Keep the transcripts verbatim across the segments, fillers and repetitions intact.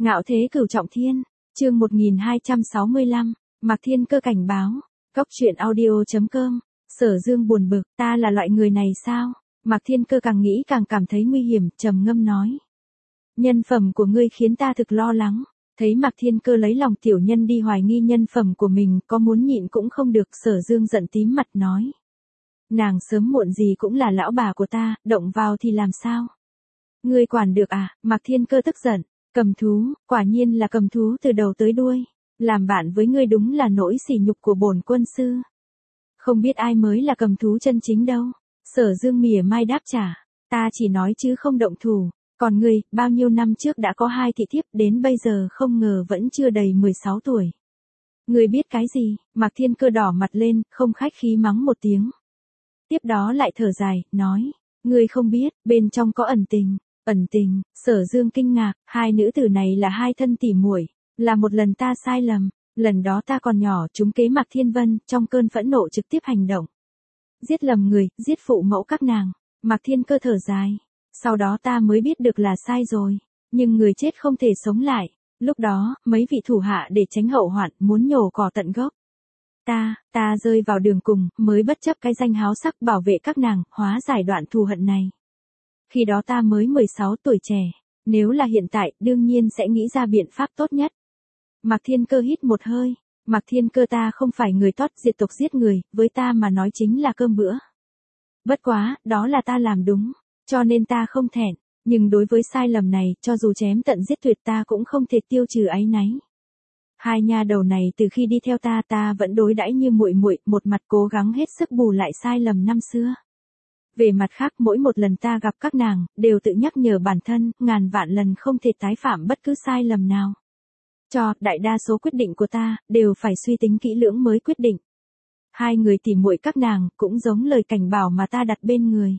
Ngạo thế cửu trọng thiên, chương một nghìn hai trăm sáu mươi lăm, Mạc Thiên Cơ cảnh báo, Cốc truyện audio chấm com, Sở Dương buồn bực, ta là loại người này sao? Mạc Thiên Cơ càng nghĩ càng cảm thấy nguy hiểm, trầm ngâm nói. Nhân phẩm của ngươi khiến ta thực lo lắng. Thấy Mạc Thiên Cơ lấy lòng tiểu nhân đi hoài nghi nhân phẩm của mình, có muốn nhịn cũng không được. Sở Dương giận tím mặt nói. Nàng sớm muộn gì cũng là lão bà của ta, động vào thì làm sao? Ngươi quản được à? Mạc Thiên Cơ tức giận. Cầm thú, quả nhiên là cầm thú từ đầu tới đuôi. Làm bạn với ngươi đúng là nỗi sỉ nhục của bổn quân sư. Không biết ai mới là cầm thú chân chính đâu. Sở Dương mỉa mai đáp trả. Ta chỉ nói chứ không động thủ. Còn ngươi, bao nhiêu năm trước đã có hai thị thiếp, đến bây giờ không ngờ vẫn chưa đầy mười sáu tuổi. Ngươi biết cái gì? Mạc Thiên Cơ đỏ mặt lên, không khách khí mắng một tiếng. Tiếp đó lại thở dài, nói. Ngươi không biết, bên trong có ẩn tình. Ẩn tình, Sở Dương kinh ngạc, hai nữ tử này là hai thân tỉ muội, là một lần ta sai lầm, lần đó ta còn nhỏ trúng kế Mạc Thiên Vân, trong cơn phẫn nộ trực tiếp hành động. Giết lầm người, giết phụ mẫu các nàng. Mạc Thiên Cơ thở dài, sau đó ta mới biết được là sai rồi, nhưng người chết không thể sống lại, lúc đó, mấy vị thủ hạ để tránh hậu hoạn muốn nhổ cỏ tận gốc. Ta, ta rơi vào đường cùng, mới bất chấp cái danh háo sắc bảo vệ các nàng, hóa giải đoạn thù hận này. Khi đó ta mới mười sáu tuổi trẻ, nếu là hiện tại, đương nhiên sẽ nghĩ ra biện pháp tốt nhất. Mạc Thiên Cơ hít một hơi, Mạc Thiên Cơ ta không phải người tốt, diệt tộc giết người, với ta mà nói chính là cơm bữa. Bất quá, đó là ta làm đúng, cho nên ta không thẹn, nhưng đối với sai lầm này, cho dù chém tận giết tuyệt ta cũng không thể tiêu trừ áy náy. Hai nha đầu này từ khi đi theo ta ta vẫn đối đãi như muội muội, một mặt cố gắng hết sức bù lại sai lầm năm xưa. Về mặt khác, mỗi một lần ta gặp các nàng, đều tự nhắc nhở bản thân, ngàn vạn lần không thể tái phạm bất cứ sai lầm nào. Cho, đại đa số quyết định của ta, đều phải suy tính kỹ lưỡng mới quyết định. Hai người tỉ muội các nàng, cũng giống lời cảnh bảo mà ta đặt bên người.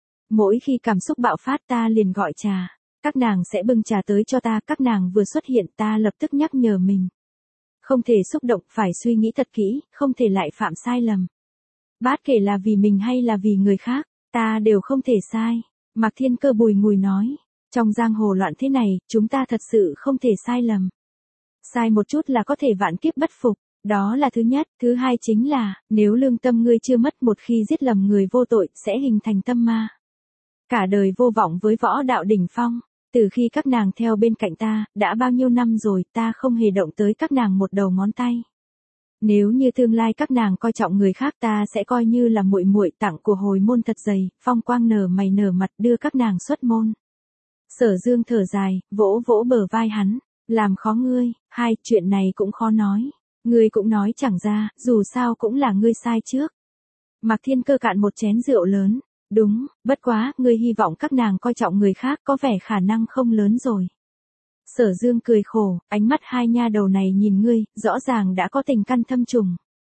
Mỗi khi cảm xúc bạo phát ta liền gọi trà, các nàng sẽ bưng trà tới cho ta, các nàng vừa xuất hiện ta lập tức nhắc nhở mình. Không thể xúc động, phải suy nghĩ thật kỹ, không thể lại phạm sai lầm. Bát kể là vì mình hay là vì người khác. Ta đều không thể sai. Mạc Thiên Cơ bùi ngùi nói. Trong giang hồ loạn thế này, chúng ta thật sự không thể sai lầm. Sai một chút là có thể vạn kiếp bất phục. Đó là thứ nhất. Thứ hai chính là, nếu lương tâm ngươi chưa mất, một khi giết lầm người vô tội, sẽ hình thành tâm ma. Cả đời vô vọng với võ đạo đỉnh phong. Từ khi các nàng theo bên cạnh ta, đã bao nhiêu năm rồi, ta không hề động tới các nàng một đầu ngón tay. Nếu như tương lai các nàng coi trọng người khác, ta sẽ coi như là muội muội, tặng của hồi môn thật dày, phong quang nở mày nở mặt đưa các nàng xuất môn. Sở Dương thở dài, vỗ vỗ bờ vai hắn, làm khó ngươi. Hai, chuyện này cũng khó nói, ngươi cũng nói chẳng ra, dù sao cũng là ngươi sai trước. Mạc Thiên Cơ cạn một chén rượu lớn, đúng, bất quá, ngươi hy vọng các nàng coi trọng người khác có vẻ khả năng không lớn rồi. Sở Dương cười khổ, ánh mắt hai nha đầu này nhìn ngươi, rõ ràng đã có tình căn thâm trùng.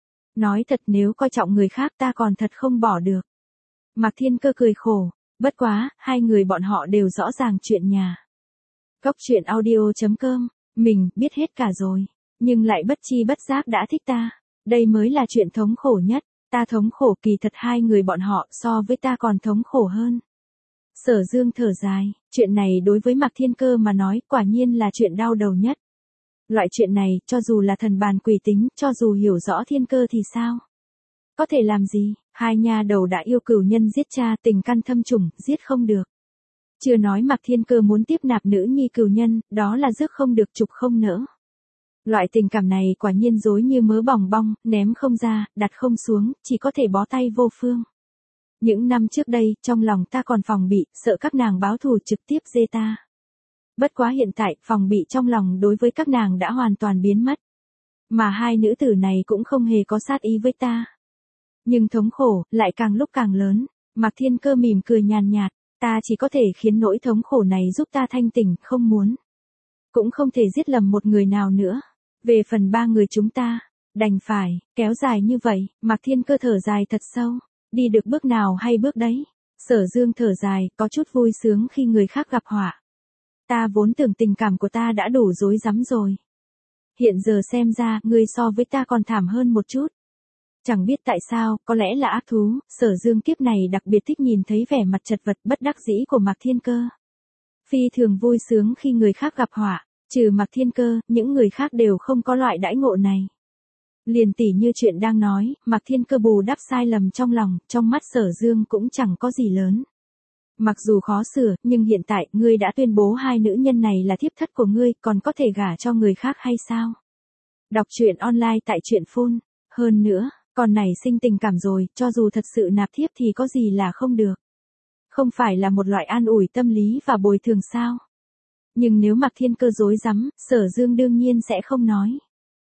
Nói thật, nếu coi trọng người khác ta còn thật không bỏ được. Mạc Thiên Cơ cười khổ, bất quá, hai người bọn họ đều rõ ràng chuyện nhà. Cốc truyện audio chấm com, mình biết hết cả rồi, nhưng lại bất chi bất giác đã thích ta. Đây mới là chuyện thống khổ nhất, ta thống khổ, kỳ thật hai người bọn họ so với ta còn thống khổ hơn. Sở Dương thở dài, chuyện này đối với Mạc Thiên Cơ mà nói quả nhiên là chuyện đau đầu nhất. Loại chuyện này, cho dù là thần bàn quỷ tính, cho dù hiểu rõ Thiên Cơ thì sao? Có thể làm gì? Hai nha đầu đã yêu cửu nhân giết cha, tình căn thâm trùng, giết không được. Chưa nói Mạc Thiên Cơ muốn tiếp nạp nữ nhi cửu nhân, đó là rước không được trục không nỡ. Loại tình cảm này quả nhiên dối như mớ bòng bong, ném không ra, đặt không xuống, chỉ có thể bó tay vô phương. Những năm trước đây, trong lòng ta còn phòng bị, sợ các nàng báo thù trực tiếp dê ta. Bất quá hiện tại, phòng bị trong lòng đối với các nàng đã hoàn toàn biến mất. Mà hai nữ tử này cũng không hề có sát ý với ta. Nhưng thống khổ, lại càng lúc càng lớn. Mạc Thiên Cơ mỉm cười nhàn nhạt, ta chỉ có thể khiến nỗi thống khổ này giúp ta thanh tỉnh, không muốn. Cũng không thể giết lầm một người nào nữa. Về phần ba người chúng ta, đành phải, kéo dài như vậy. Mạc Thiên Cơ thở dài thật sâu. Đi được bước nào hay bước đấy. Sở Dương thở dài, có chút vui sướng khi người khác gặp họa. Ta vốn tưởng tình cảm của ta đã đủ rối rắm rồi. Hiện giờ xem ra, ngươi so với ta còn thảm hơn một chút. Chẳng biết tại sao, có lẽ là ác thú, Sở Dương kiếp này đặc biệt thích nhìn thấy vẻ mặt chật vật bất đắc dĩ của Mạc Thiên Cơ. Phi thường vui sướng khi người khác gặp họa, Trừ Mạc Thiên Cơ, những người khác đều không có loại đãi ngộ này. Liền tỉ như chuyện đang nói, Mạc Thiên Cơ bù đắp sai lầm trong lòng, trong mắt Sở Dương cũng chẳng có gì lớn. Mặc dù khó sửa, nhưng hiện tại, ngươi đã tuyên bố hai nữ nhân này là thiếp thất của ngươi, còn có thể gả cho người khác hay sao? Đọc truyện online tại truyện phun. Hơn nữa, còn nảy sinh tình cảm rồi, cho dù thật sự nạp thiếp thì có gì là không được. Không phải là một loại an ủi tâm lý và bồi thường sao? Nhưng nếu Mạc Thiên Cơ dối rắm, Sở Dương đương nhiên sẽ không nói.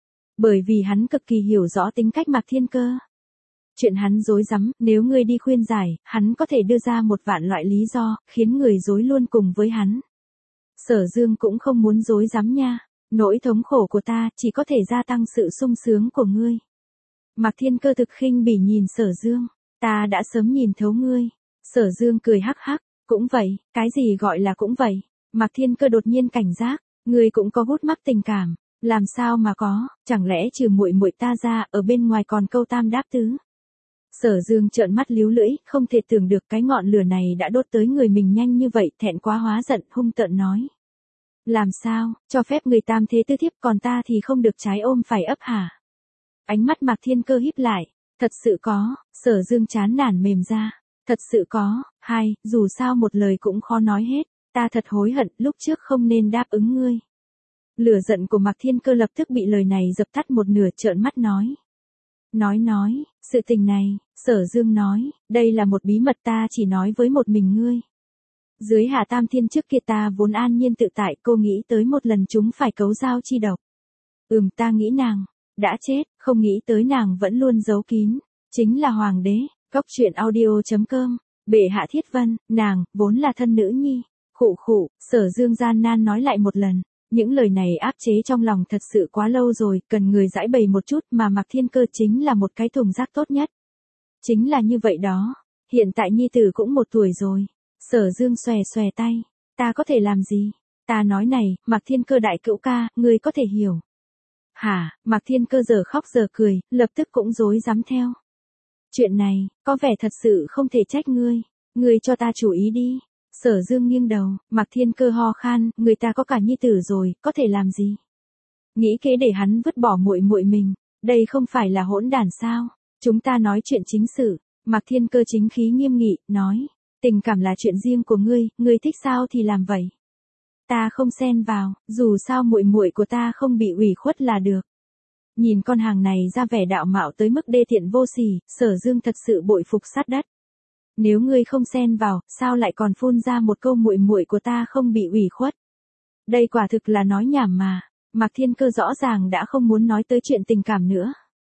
Bởi vì hắn cực kỳ hiểu rõ tính cách Mạc Thiên Cơ. Chuyện hắn dối rắm, nếu ngươi đi khuyên giải, hắn có thể đưa ra một vạn loại lý do, khiến người dối luôn cùng với hắn. Sở Dương cũng không muốn dối rắm nha. Nỗi thống khổ của ta chỉ có thể gia tăng sự sung sướng của ngươi. Mạc Thiên Cơ thực khinh bỉ nhìn Sở Dương. Ta đã sớm nhìn thấu ngươi. Sở Dương cười hắc hắc. Cũng vậy, cái gì gọi là cũng vậy. Mạc Thiên Cơ đột nhiên cảnh giác. Ngươi cũng có hút mắc tình cảm. Làm sao mà có, chẳng lẽ trừ muội muội ta ra, ở bên ngoài còn câu tam đáp tứ. Sở Dương trợn mắt líu lưỡi, không thể tưởng được cái ngọn lửa này đã đốt tới người mình nhanh như vậy, thẹn quá hóa giận, hung tợn nói. Làm sao, cho phép người tam thế tứ thiếp còn ta thì không được trái ôm phải ấp hả? Ánh mắt Mạc Thiên Cơ híp lại, thật sự có, Sở Dương chán nản mềm ra, thật sự có, hai, dù sao một lời cũng khó nói hết, ta thật hối hận lúc trước không nên đáp ứng ngươi. Lửa giận của Mạc Thiên Cơ lập tức bị lời này dập tắt một nửa, trợn mắt nói. Nói nói, sự tình này, Sở Dương nói, đây là một bí mật ta chỉ nói với một mình ngươi. Dưới Hạ Tam Thiên trước kia ta vốn an nhiên tự tại, cô nghĩ tới một lần chúng phải cấu giao chi độc. Ừm, ta nghĩ nàng đã chết, không nghĩ tới nàng vẫn luôn giấu kín, chính là hoàng đế. Góc truyện audio chấm com. Bệ hạ Thiết Vân, nàng vốn là thân nữ nhi. Khụ khụ, Sở Dương gian nan nói lại một lần. Những lời này áp chế trong lòng thật sự quá lâu rồi, cần người giải bày một chút, mà Mạc Thiên Cơ chính là một cái thùng rác tốt nhất. Chính là như vậy đó, hiện tại nhi tử cũng một tuổi rồi. Sở Dương xòe xòe tay, ta có thể làm gì? Ta nói này, Mạc Thiên Cơ đại cữu ca, ngươi có thể hiểu. Hả, Mạc Thiên Cơ giờ khóc giờ cười, lập tức cũng rối rắm theo. Chuyện này, có vẻ thật sự không thể trách ngươi, ngươi cho ta chú ý đi. Sở Dương nghiêng đầu, Mạc Thiên Cơ ho khan, người ta có cả nhi tử rồi, có thể làm gì? Nghĩ kế để hắn vứt bỏ muội muội mình, đây không phải là hỗn đản sao? Chúng ta nói chuyện chính sự. Mạc Thiên Cơ chính khí nghiêm nghị, nói, tình cảm là chuyện riêng của ngươi, ngươi thích sao thì làm vậy. Ta không xen vào, dù sao muội muội của ta không bị ủy khuất là được. Nhìn con hàng này ra vẻ đạo mạo tới mức đê tiện vô sỉ, Sở Dương thật sự bội phục sát đất. Nếu ngươi không xen vào, sao lại còn phun ra một câu muội muội của ta không bị ủy khuất? Đây quả thực là nói nhảm mà. Mạc Thiên Cơ rõ ràng đã không muốn nói tới chuyện tình cảm nữa.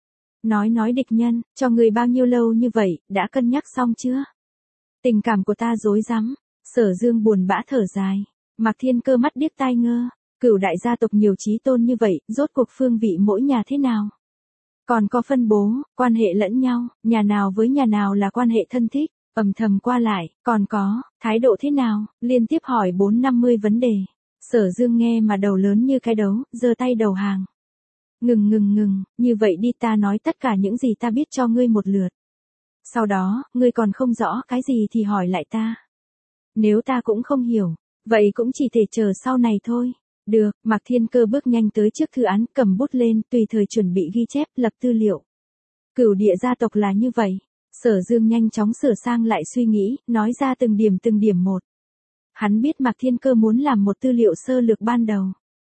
Nói nói địch nhân, cho ngươi bao nhiêu lâu như vậy, đã cân nhắc xong chưa? Tình cảm của ta rối rắm. Sở Dương buồn bã thở dài. Mạc Thiên Cơ mắt điếc tai ngơ. Cửu đại gia tộc nhiều chí tôn như vậy, rốt cuộc phương vị mỗi nhà thế nào? Còn có phân bố, quan hệ lẫn nhau, nhà nào với nhà nào là quan hệ thân thích, ầm thầm qua lại, còn có, thái độ thế nào, liên tiếp hỏi bốn năm mươi vấn đề. Sở Dương nghe mà đầu lớn như cái đấu, giơ tay đầu hàng. Ngừng ngừng ngừng, như vậy đi, ta nói tất cả những gì ta biết cho ngươi một lượt. Sau đó, ngươi còn không rõ cái gì thì hỏi lại ta. Nếu ta cũng không hiểu, vậy cũng chỉ thể chờ sau này thôi. Được, Mạc Thiên Cơ bước nhanh tới trước thư án, cầm bút lên, tùy thời chuẩn bị ghi chép, lập tư liệu. Cửu địa gia tộc là như vậy. Sở Dương nhanh chóng sửa sang lại suy nghĩ, nói ra từng điểm từng điểm một. Hắn biết Mạc Thiên Cơ muốn làm một tư liệu sơ lược ban đầu.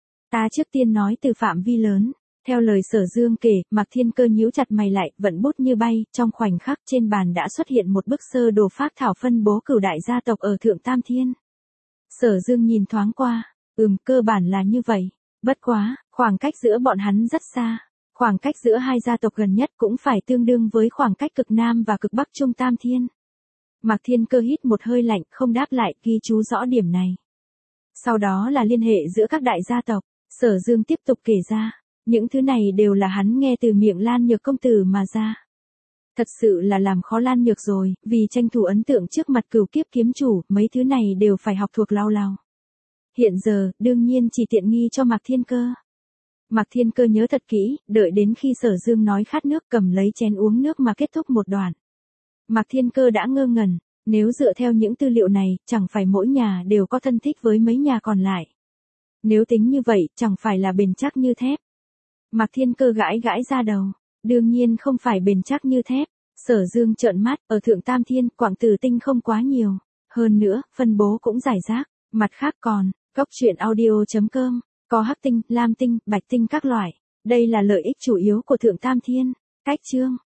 Ta trước tiên nói từ phạm vi lớn. Theo lời Sở Dương kể, Mạc Thiên Cơ nhíu chặt mày lại, vận bút như bay, trong khoảnh khắc trên bàn đã xuất hiện một bức sơ đồ phác thảo phân bố cửu đại gia tộc ở Thượng Tam Thiên. Sở Dương nhìn thoáng qua, ừm, cơ bản là như vậy. Bất quá, khoảng cách giữa bọn hắn rất xa. Khoảng cách giữa hai gia tộc gần nhất cũng phải tương đương với khoảng cách cực Nam và cực Bắc Trung Tam Thiên. Mạc Thiên Cơ hít một hơi lạnh, không đáp lại, ghi chú rõ điểm này. Sau đó là liên hệ giữa các đại gia tộc. Sở Dương tiếp tục kể ra. Những thứ này đều là hắn nghe từ miệng Lan Nhược công tử mà ra. Thật sự là làm khó Lan Nhược rồi, vì tranh thủ ấn tượng trước mặt cửu kiếp kiếm chủ, mấy thứ này đều phải học thuộc lao lao. Hiện giờ, đương nhiên chỉ tiện nghi cho Mạc Thiên Cơ. Mạc Thiên Cơ nhớ thật kỹ, đợi đến khi Sở Dương nói khát nước, cầm lấy chén uống nước mà kết thúc một đoạn. Mạc Thiên Cơ đã ngơ ngẩn, nếu dựa theo những tư liệu này, chẳng phải mỗi nhà đều có thân thích với mấy nhà còn lại. Nếu tính như vậy, chẳng phải là bền chắc như thép. Mạc Thiên Cơ gãi gãi ra đầu. Đương nhiên không phải bền chắc như thép. Sở Dương trợn mắt, ở Thượng Tam Thiên, quặng tử tinh không quá nhiều. Hơn nữa, phân bố cũng rải rác. Mặt khác còn, cốc truyện audio chấm com, có hắc tinh, lam tinh, bạch tinh các loại. Đây là lợi ích chủ yếu của Thượng Tam Thiên. Cách chương